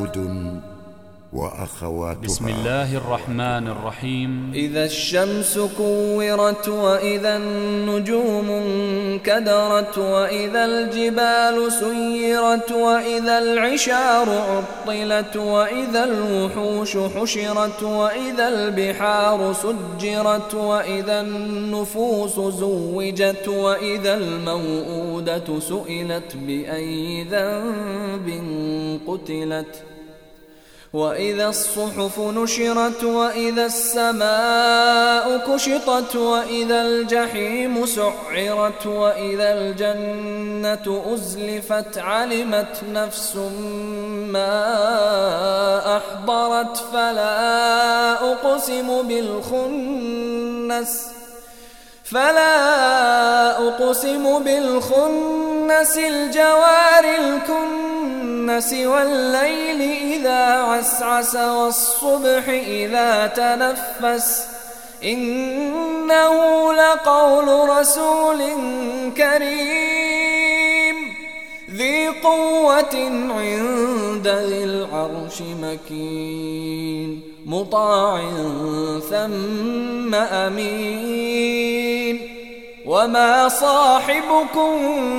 هود وأخواتها. بسم الله الرحمن الرحيم. إذا الشمس كورت وإذا النجوم انكدرت وإذا الجبال سيرت وإذا العشار عطلت وإذا الوحوش حشرت وإذا البحار سجرت وإذا النفوس زوجت وإذا الموءودة سئلت بأي ذنب قتلت وإذا الصحف نشرت وإذا السماء كشطت وإذا الجحيم سعرت وإذا الجنة أزلفت علمت نفس ما أحضرت فلا أقسم بالخنس الجوار الكنس والليل إذا عسعس والصبح إذا تنفس إنه لقول رسول كريم ذي قوة عند ذي العرش مكين مطاع ثم أمين وما صاحبكم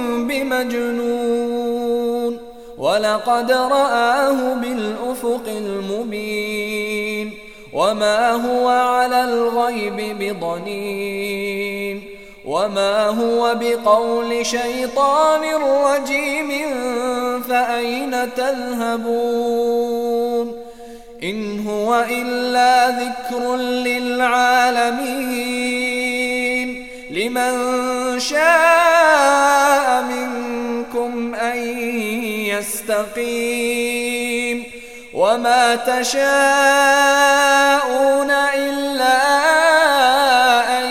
بمجنون ولقد رآه بالأفق المبين وما هو على الغيب بضنين وما هو بقول شيطان رجيم فأين تذهبون إن هو إلا ذكر للعالمين لمن شاء منكم أن يستقيم وما تشاءون إلا أن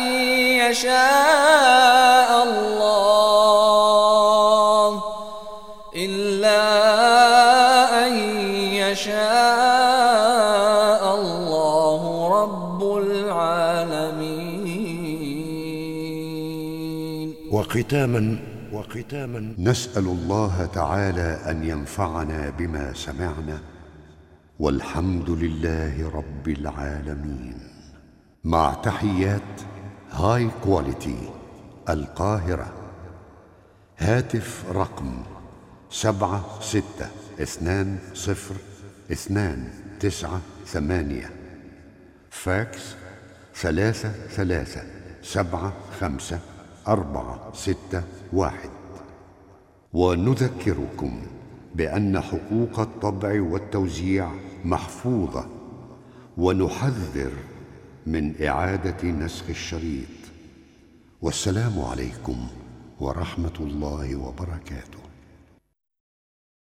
يشاء الله رب العالمين. وختاما نسأل الله تعالى أن ينفعنا بما سمعنا والحمد لله رب العالمين. مع تحيات هاي كواليتي القاهرة. هاتف رقم 762029 فاكس 33754661. ونذكركم بأن حقوق الطبع والتوزيع محفوظة ونحذر من إعادة نسخ الشريط. والسلام عليكم ورحمة الله وبركاته.